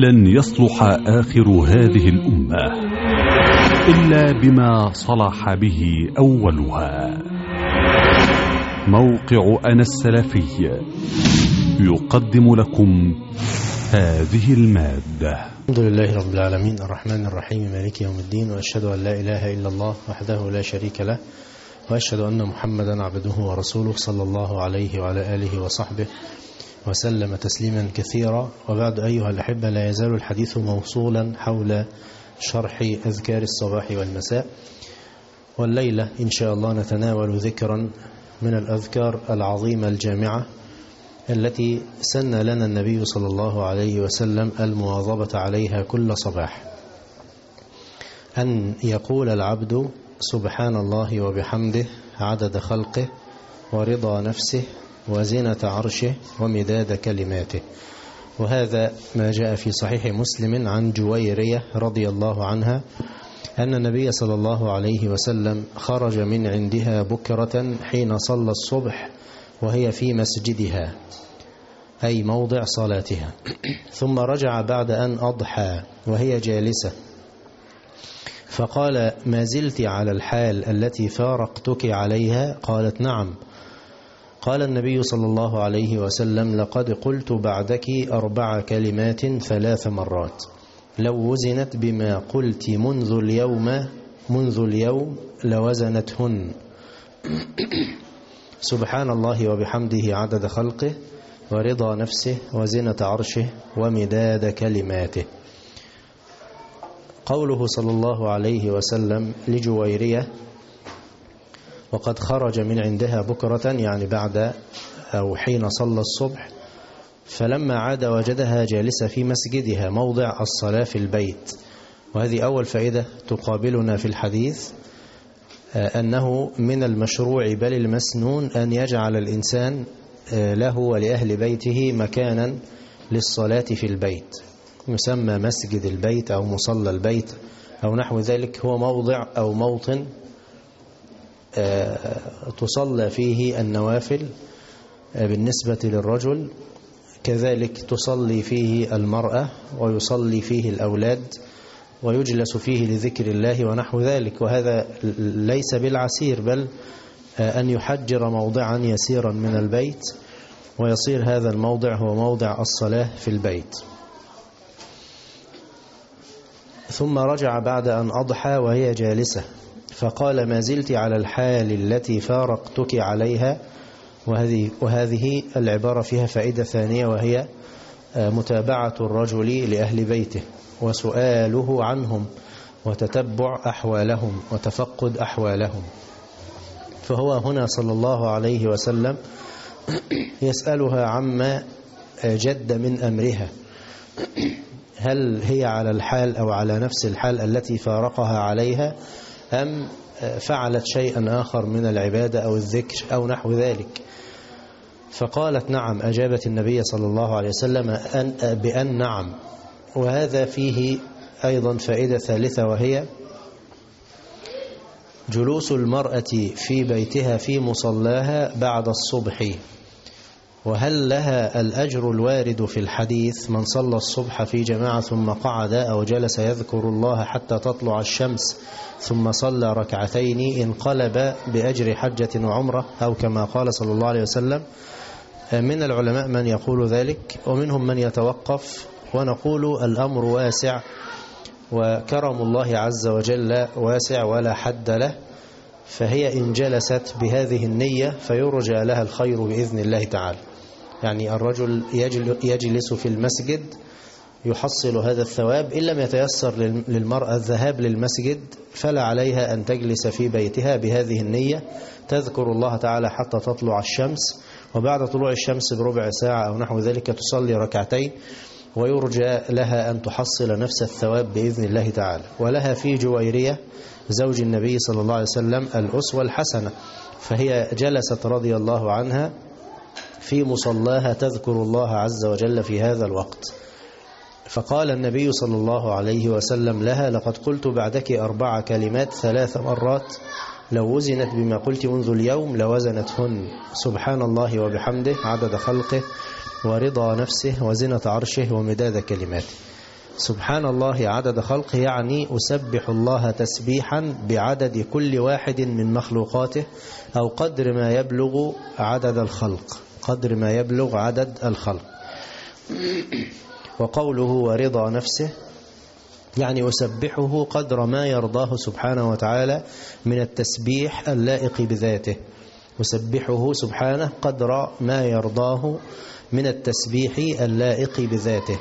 لن يصلح آخر هذه الأمة إلا بما صلح به أولها. موقع أنا السلفي يقدم لكم هذه المادة. الحمد لله رب العالمين الرحمن الرحيم مالك يوم الدين، وأشهد أن لا إله إلا الله وحده لا شريك له، وأشهد أن محمدا عبده ورسوله صلى الله عليه وعلى آله وصحبه وسلم تسليما كثيرا. وبعد أيها الأحبة، لا يزال الحديث موصولا حول شرح أذكار الصباح والمساء، والليلة إن شاء الله نتناول ذكرا من الأذكار العظيمة الجامعة التي سن لنا النبي صلى الله عليه وسلم المواظبة عليها كل صباح. أن يقول العبد سبحان الله وبحمده عدد خلقه ورضا نفسه وزنة عرشه ومداد كلماته. وهذا ما جاء في صحيح مسلم عن جويرية رضي الله عنها أن النبي صلى الله عليه وسلم خرج من عندها بكرة حين صلى الصبح وهي في مسجدها، أي موضع صلاتها، ثم رجع بعد أن أضحى وهي جالسة، فقال: ما زلت على الحال التي فارقتك عليها؟ قالت: نعم. قال النبي صلى الله عليه وسلم: لقد قلت بعدك 4 كلمات 3 مرات، لو وزنت بما قلت منذ اليوم لوزنتهن. سبحان الله وبحمده عدد خلقه ورضا نفسه وزنة عرشه ومداد كلماته. قوله صلى الله عليه وسلم لجويرية وقد خرج من عندها بكرة، يعني بعد أو حين صلى الصبح، فلما عاد وجدها جالسة في مسجدها موضع الصلاة في البيت. وهذه أول فائدة تقابلنا في الحديث، أنه من المشروع بل المسنون أن يجعل الإنسان له ولأهل بيته مكانا للصلاة في البيت، يسمى مسجد البيت أو مصلى البيت أو نحو ذلك. هو موضع أو موطن تصلى فيه النوافل بالنسبة للرجل، كذلك تصلي فيه المرأة ويصلي فيه الأولاد ويجلس فيه لذكر الله ونحو ذلك. وهذا ليس بالعسير، بل أن يحجر موضعا يسيرا من البيت ويصير هذا الموضع هو موضع الصلاة في البيت. ثم رجع بعد أن أضحى وهي جالسة، فقال: ما زلت على الحال التي فارقتك عليها. وهذه العبارة فيها فائدة ثانية، وهي متابعة الرجل لأهل بيته وسؤاله عنهم وتتبع أحوالهم وتفقد أحوالهم. فهو هنا صلى الله عليه وسلم يسألها عما جد من أمرها، هل هي على الحال أو على نفس الحال التي فارقها عليها، أم فعلت شيئا آخر من العبادة أو الذكر أو نحو ذلك؟ فقالت: نعم. أجابت النبي صلى الله عليه وسلم بأن نعم. وهذا فيه أيضا فائدة ثالثة، وهي جلوس المرأة في بيتها في مصلاها بعد الصبح. وهل لها الأجر الوارد في الحديث: من صلى الصبح في جماعة ثم قعد أو جلس يذكر الله حتى تطلع الشمس ثم صلى ركعتين انقلب بأجر حجة وعمرة، أو كما قال صلى الله عليه وسلم؟ من العلماء من يقول ذلك، ومنهم من يتوقف، ونقول الأمر واسع، وكرم الله عز وجل واسع ولا حد له. فهي إن جلست بهذه النية فيرجى لها الخير بإذن الله تعالى. يعني الرجل يجلس في المسجد يحصل هذا الثواب، إن لم يتيسر للمرأة الذهاب للمسجد فلا عليها أن تجلس في بيتها بهذه النية، تذكر الله تعالى حتى تطلع الشمس، وبعد طلوع الشمس بربع ساعة أو نحو ذلك تصلي ركعتين، ويرجى لها أن تحصل نفس الثواب بإذن الله تعالى. ولها في جويرية زوج النبي صلى الله عليه وسلم الأسوة الحسنة، فهي جلست رضي الله عنها في مصلاها تذكر الله عز وجل في هذا الوقت. فقال النبي صلى الله عليه وسلم لها: لقد قلت بعدك 4 كلمات 3 مرات، لو وزنت بما قلت منذ اليوم لوزنتهن. سبحان الله وبحمده عدد خلقه ورضا نفسه وزنة عرشه ومداد كلماته. سبحان الله عدد خلقه يعني أسبح الله تسبيحا بعدد كل واحد من مخلوقاته أو قدر ما يبلغ عدد الخلق، قدر ما يبلغ عدد الخلق. وقوله ورضا نفسه يعني أسبحه قدر ما يرضاه سبحانه وتعالى من التسبيح اللائق بذاته، أسبحه سبحانه قدر ما يرضاه من التسبيح اللائق بذاته.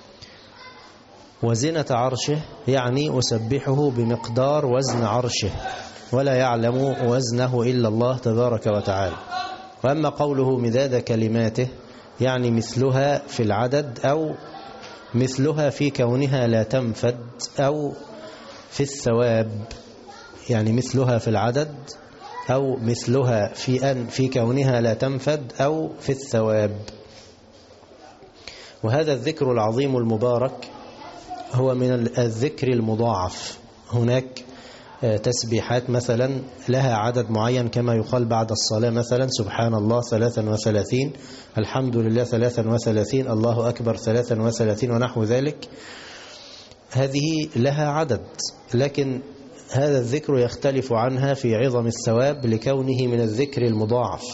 وزنة عرشه يعني أسبحه بمقدار وزن عرشه ولا يعلم وزنه إلا الله تبارك وتعالى. وأما قوله مداد كلماته يعني مثلها في العدد أو مثلها في كونها لا تنفد أو في الثواب، يعني مثلها في العدد أو مثلها في كونها لا تنفد أو في الثواب. وهذا الذكر العظيم المبارك هو من الذكر المضاعف. هناك تسبيحات مثلا لها عدد معين كما يقال بعد الصلاة مثلا سبحان الله 33، الحمد لله 33، الله أكبر 33 ونحو ذلك. هذه لها عدد، لكن هذا الذكر يختلف عنها في عظم الثواب لكونه من الذكر المضاعف،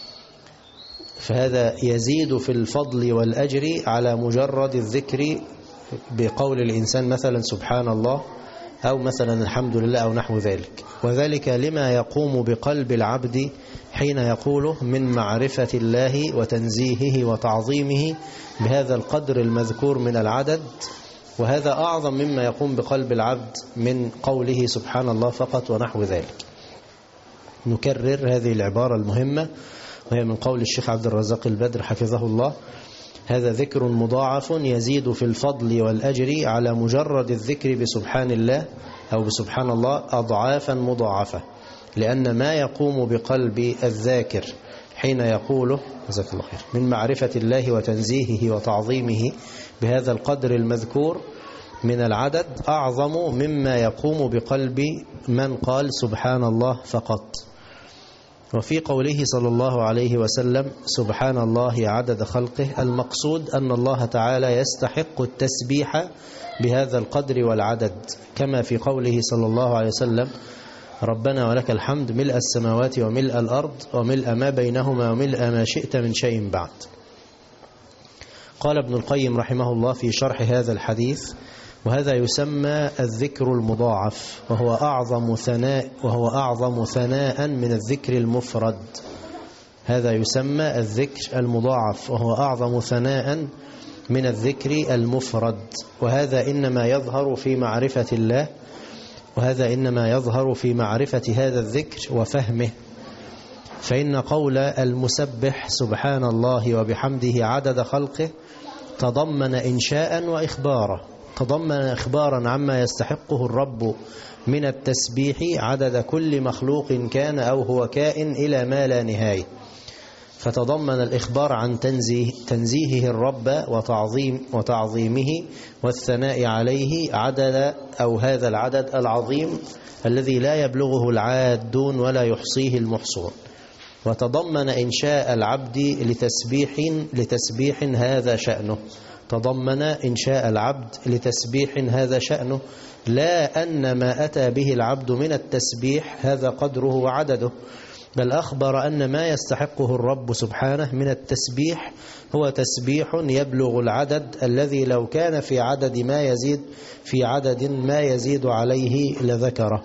فهذا يزيد في الفضل والأجر على مجرد الذكر بقول الإنسان مثلا سبحان الله أو مثلا الحمد لله أو نحو ذلك. وذلك لما يقوم بقلب العبد حين يقوله من معرفة الله وتنزيهه وتعظيمه بهذا القدر المذكور من العدد، وهذا أعظم مما يقوم بقلب العبد من قوله سبحان الله فقط ونحو ذلك. نكرر هذه العبارة المهمة وهي من قول الشيخ عبد الرزاق البدر حفظه الله: هذا ذكر مضاعف يزيد في الفضل والأجر على مجرد الذكر بسبحان الله أو بسبحان الله أضعافا مضاعفة، لأن ما يقوم بقلب الذاكر حين يقوله جزاك الله خير من معرفة الله وتنزيهه وتعظيمه بهذا القدر المذكور من العدد أعظم مما يقوم بقلب من قال سبحان الله فقط. وفي قوله صلى الله عليه وسلم سبحان الله عدد خلقه، المقصود أن الله تعالى يستحق التسبيح بهذا القدر والعدد، كما في قوله صلى الله عليه وسلم ربنا ولك الحمد ملء السماوات وملء الأرض وملء ما بينهما وملء ما شئت من شيء بعد. قال ابن القيم رحمه الله في شرح هذا الحديث: وهذا يسمى الذكر المضاعف، وهو أعظم ثناء من الذكر المفرد. هذا يسمى الذكر المضاعف وهو أعظم ثناء من الذكر المفرد، وهذا إنما يظهر في معرفة الله، وهذا إنما يظهر في معرفة هذا الذكر وفهمه. فإن قول المسبح سبحان الله وبحمده عدد خلقه تضمن إنشاء وإخبارا، تضمن إخبارا عما يستحقه الرب من التسبيح عدد كل مخلوق كان أو هو كائن إلى ما لا نهاية، فتضمن الإخبار عن تنزيهه الرب وتعظيمه والثناء عليه عدد أو هذا العدد العظيم الذي لا يبلغه العادون ولا يحصيه المحصون. وتضمن إنشاء العبد لتسبيح هذا شأنه، تضمن إنشاء العبد لتسبيح هذا شأنه، لا أن ما أتى به العبد من التسبيح هذا قدره وعدده، بل أخبر أن ما يستحقه الرب سبحانه من التسبيح هو تسبيح يبلغ العدد الذي لو كان في عدد ما يزيد عليه لذكره.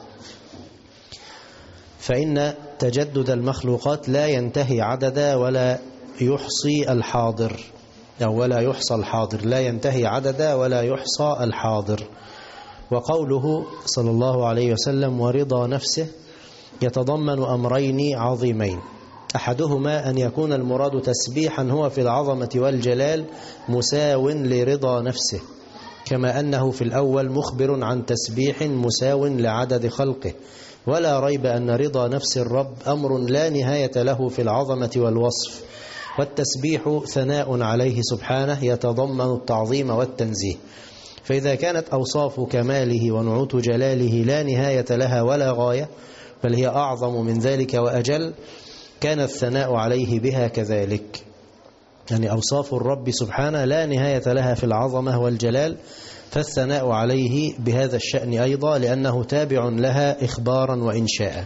فإن تجدد المخلوقات لا ينتهي عددا ولا يحصي الحاضر، أو ولا يحصى الحاضر، لا ينتهي عددا ولا يحصى الحاضر. وقوله صلى الله عليه وسلم ورضا نفسه يتضمن أمرين عظيمين: أحدهما أن يكون المراد تسبيحا هو في العظمة والجلال مساو لرضا نفسه، كما أنه في الأول مخبر عن تسبيح مساو لعدد خلقه، ولا ريب أن رضا نفس الرب أمر لا نهاية له في العظمة والوصف، والتسبيح ثناء عليه سبحانه يتضمن التعظيم والتنزيه. فإذا كانت أوصاف كماله ونعوت جلاله لا نهاية لها ولا غاية، بل هي أعظم من ذلك وأجل، كان الثناء عليه بها كذلك. يعني أوصاف الرب سبحانه لا نهاية لها في العظمة والجلال، فالثناء عليه بهذا الشأن أيضا لأنه تابع لها إخبارا وإنشاء.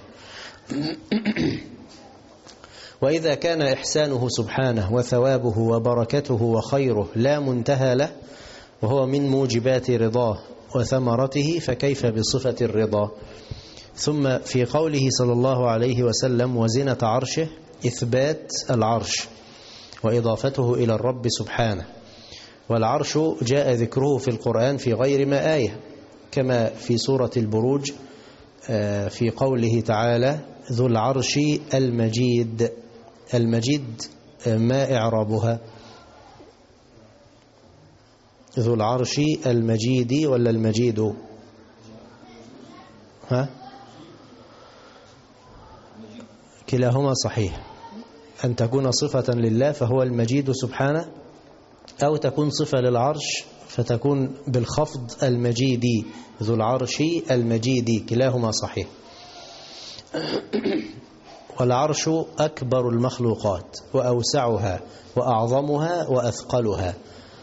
وإذا كان إحسانه سبحانه وثوابه وبركته وخيره لا منتهى له وهو من موجبات رضاه وثمرته، فكيف بصفة الرضا؟ ثم في قوله صلى الله عليه وسلم وزنة عرشه إثبات العرش وإضافته إلى الرب سبحانه، والعرش جاء ذكره في القرآن في غير ما آية، كما في سورة البروج في قوله تعالى ذو العرش المجيد. المجيد ما إعرابها؟ ذو العرش المجيد ولا المجيد؟ ها؟ كلاهما صحيح، أن تكون صفة لله فهو المجيد سبحانه، أو تكون صفة للعرش فتكون بالخفض المجيدي، ذو العرش المجيدي، كلاهما صحيح. والعرش أكبر المخلوقات وأوسعها وأعظمها وأثقلها.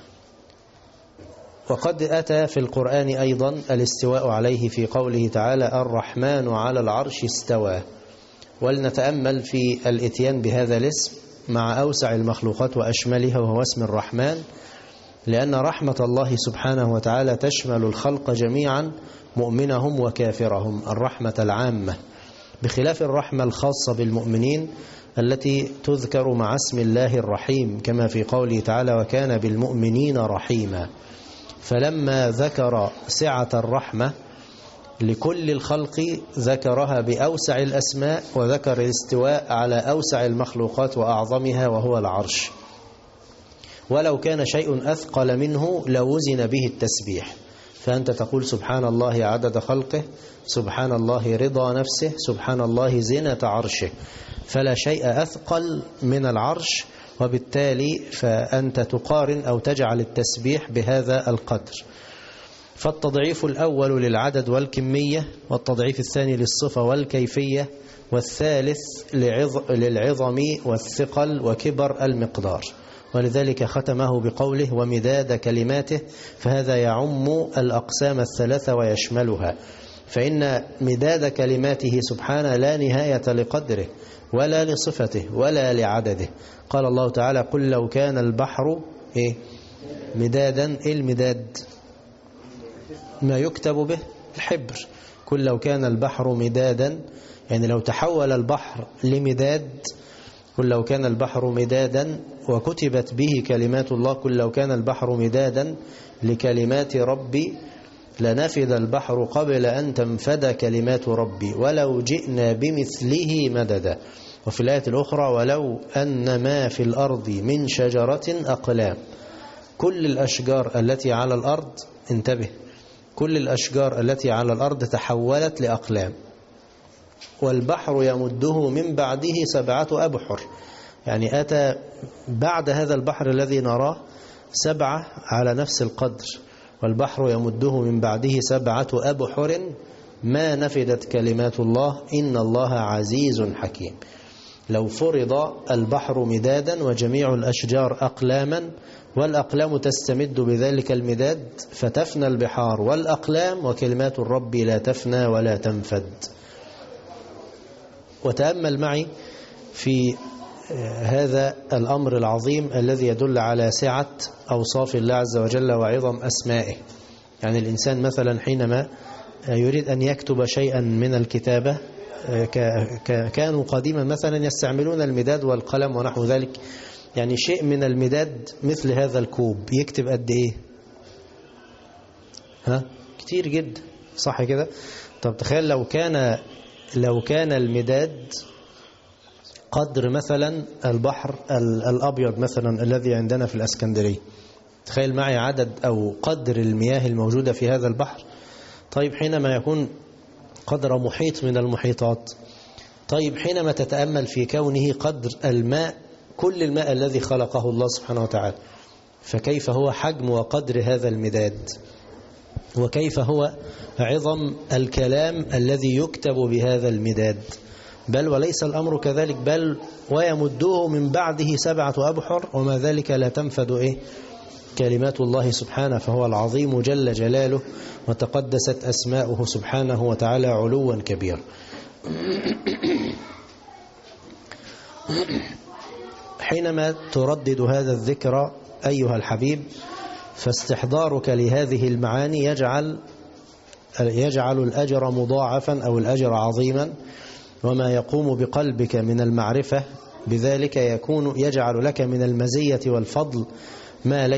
وقد أتى في القرآن أيضا الاستواء عليه في قوله تعالى الرحمن على العرش استوى. ولنتأمل في الاتيان بهذا الاسم مع أوسع المخلوقات وأشملها وهو اسم الرحمن، لأن رحمة الله سبحانه وتعالى تشمل الخلق جميعا مؤمنهم وكافرهم، الرحمة العامة، بخلاف الرحمة الخاصة بالمؤمنين التي تذكر مع اسم الله الرحيم، كما في قوله تعالى وكان بالمؤمنين رحيما. فلما ذكر سعة الرحمة لكل الخلق ذكرها بأوسع الأسماء، وذكر الاستواء على أوسع المخلوقات وأعظمها وهو العرش. ولو كان شيء أثقل منه لوزن به التسبيح، فأنت تقول سبحان الله عدد خلقه، سبحان الله رضا نفسه، سبحان الله زنة عرشه، فلا شيء أثقل من العرش، وبالتالي فأنت تقارن أو تجعل التسبيح بهذا القدر. فالتضعيف الأول للعدد والكمية، والتضعيف الثاني للصفة والكيفية، والثالث للعظم والثقل وكبر المقدار. ولذلك ختمه بقوله ومداد كلماته، فهذا يعم الأقسام الثلاثة ويشملها، فإن مداد كلماته سبحانه لا نهاية لقدره ولا لصفته ولا لعدده. قال الله تعالى قل لو كان البحر مدادا. المداد ما يكتب به الحبر. قل لو كان البحر مدادا، يعني لو تحول البحر لمداد، قل لو كان البحر مدادا وكتبت به كلمات الله، قل لو كان البحر مدادا لكلمات ربي لنفذ البحر قبل أن تنفد كلمات ربي ولو جئنا بمثله مددا. وفي الآية الأخرى ولو أن ما في الأرض من شجرة أقلام. كل الأشجار التي على الأرض، انتبه، كل الأشجار التي على الأرض تحولت لأقلام، والبحر يمده من بعده 7 أبحر، يعني أتى بعد هذا البحر الذي نراه 7 على نفس القدر، والبحر يمده من بعده 7 أبحر ما نفدت كلمات الله إن الله عزيز حكيم. لو فرض البحر مدادا وجميع الأشجار أقلاما، والأقلام تستمد بذلك المداد، فتفنى البحار والأقلام، وكلمات الرب لا تفنى ولا تنفد. وتأمل معي في هذا الأمر العظيم الذي يدل على سعة أوصاف الله عز وجل وعظم أسمائه. يعني الإنسان مثلا حينما يريد أن يكتب شيئا من الكتابة، كانوا قديما مثلا يستعملون المداد والقلم ونحو ذلك، يعني شيء من المداد مثل هذا الكوب يكتب قد إيه؟ كتير جدا، صح كده؟ طب تخيل لو كان المداد قدر مثلا البحر الأبيض مثلا الذي عندنا في الإسكندرية، تخيل معي عدد أو قدر المياه الموجودة في هذا البحر. طيب حينما يكون قدر محيط من المحيطات، طيب حينما تتأمل في كونه قدر الماء، كل الماء الذي خلقه الله سبحانه وتعالى، فكيف هو حجم وقدر هذا المداد، وكيف هو عظم الكلام الذي يكتب بهذا المداد. بل وليس الأمر كذلك، بل ويمده من بعده 7 أبحر وما ذلك لا كلمات الله سبحانه، فهو العظيم جل جلاله وتقدست أسماؤه سبحانه وتعالى علوا كبيرا. حينما تردد هذا الذكر أيها الحبيب، فاستحضارك لهذه المعاني يجعل الأجر مضاعفا أو الأجر عظيما، وما يقوم بقلبك من المعرفة بذلك يجعل لك من المزية والفضل ما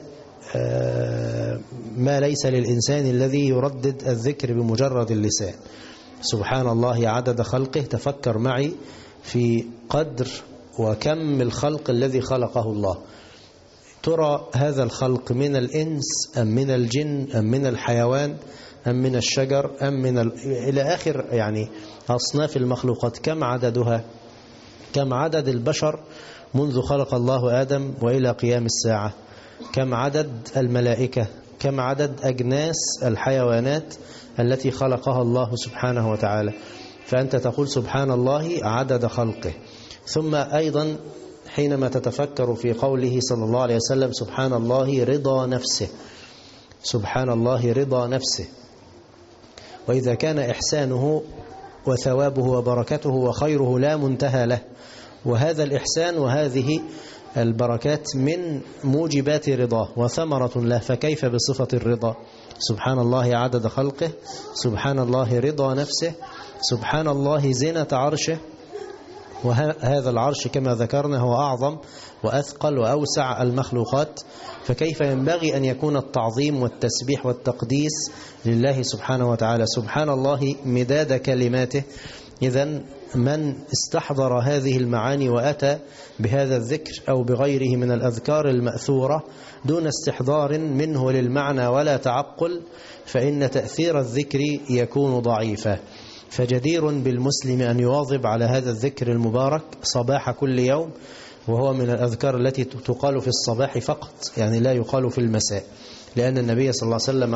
ليس للإنسان الذي يردد الذكر بمجرد اللسان. سبحان الله عدد خلقه، تفكر معي في قدر وكم الخلق الذي خلقه الله. ترى هذا الخلق من الإنس أم من الجن أم من الحيوان أم من الشجر أم إلى آخر يعني أصناف المخلوقات، كم عددها؟ كم عدد البشر منذ خلق الله آدم وإلى قيام الساعة؟ كم عدد الملائكة؟ كم عدد أجناس الحيوانات التي خلقها الله سبحانه وتعالى؟ فأنت تقول سبحان الله عدد خلقه. ثم أيضا حينما تتفكر في قوله صلى الله عليه وسلم سبحان الله رضا نفسه، سبحان الله رضا نفسه، وإذا كان إحسانه وثوابه وبركته وخيره لا منتهى له، وهذا الإحسان وهذه البركات من موجبات رضاه وثمرة له، فكيف بصفة الرضا؟ سبحان الله عدد خلقه، سبحان الله رضا نفسه، سبحان الله زينة عرشه، وهذا العرش كما ذكرنا هو أعظم وأثقل وأوسع المخلوقات، فكيف ينبغي أن يكون التعظيم والتسبيح والتقديس لله سبحانه وتعالى. سبحان الله مداد كلماته. إذن من استحضر هذه المعاني وأتى بهذا الذكر أو بغيره من الأذكار المأثورة دون استحضار منه للمعنى ولا تعقل، فإن تأثير الذكر يكون ضعيفا. فجدير بالمسلم أن يواظب على هذا الذكر المبارك صباح كل يوم، وهو من الأذكار التي تقال في الصباح فقط، يعني لا يقال في المساء، لأن النبي صلى الله عليه وسلم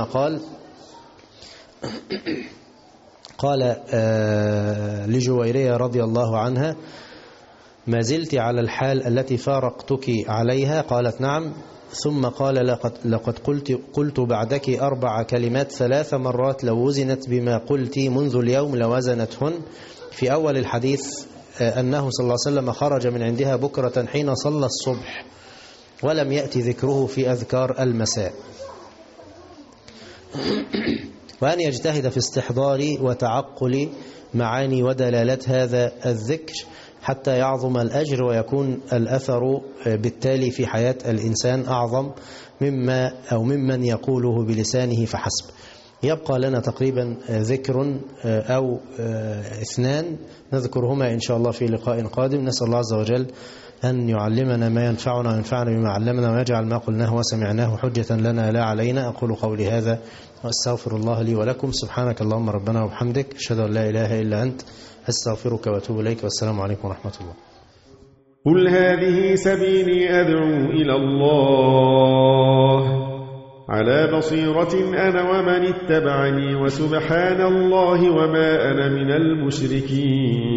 قال لجويرية رضي الله عنها: ما زلت على الحال التي فارقتك عليها؟ قالت: نعم. ثم قال: لقد قلت بعدك 4 كلمات 3 مرات لو وزنت بما قلت منذ اليوم لوزنتهن. في أول الحديث أنه صلى الله عليه وسلم خرج من عندها بكرة حين صلى الصبح، ولم يأتي ذكره في أذكار المساء. وأن يجتهد في استحضار وتعقل معاني ودلالات هذا الذكر حتى يعظم الأجر ويكون الأثر بالتالي في حياة الإنسان أعظم ممن يقوله بلسانه فحسب. يبقى لنا تقريبا ذكر أو 2 نذكرهما إن شاء الله في لقاء قادم. نسأل الله عز وجل أن يعلمنا ما ينفعنا وينفعنا بما علمنا، ويجعل ما قلناه وسمعناه حجة لنا لا علينا. أقول قولي هذا وأستغفر الله لي ولكم. سبحانك اللهم ربنا وبحمدك، أشهد أن لا إله إلا أنت، أستغفرك وأتوب إليك، والسلام عليكم ورحمة الله. قل هذه سبيلي أدعو إلى الله على بصيرة أنا ومن اتبعني، وسبحان الله وما أنا من المشركين.